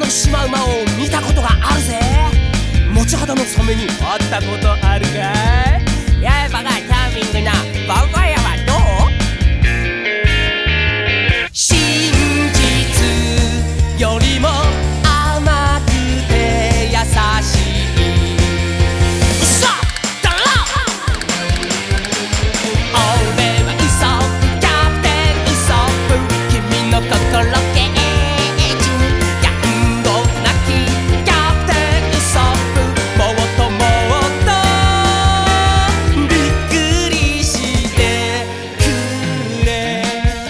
シマウマを見たことがあるぜ。持ち肌のサメに会ったことあるかい？やっぱがチャーミングなバンパイアはどう？真実よりも甘くて優しい嘘だろ。俺はウソップキャプテンウソップ、君の心ゲージやんごなきキャプテンウソップ、もっともっとびっくりしてくれ。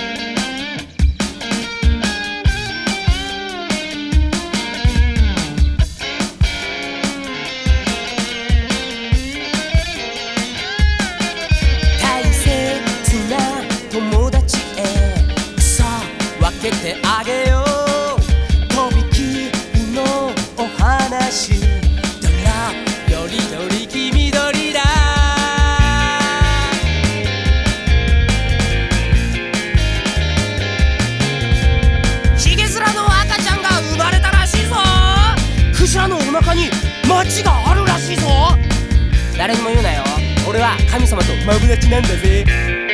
大切な友達へさあ分けてあげよう。とびきりのお話、どらよりどり黄緑だ。ヒゲ面の赤ちゃんが生まれたらしいぞ。クジラのお腹に町があるらしいぞ。誰にも言うなよ、俺は神様とマブダチなんだぜ。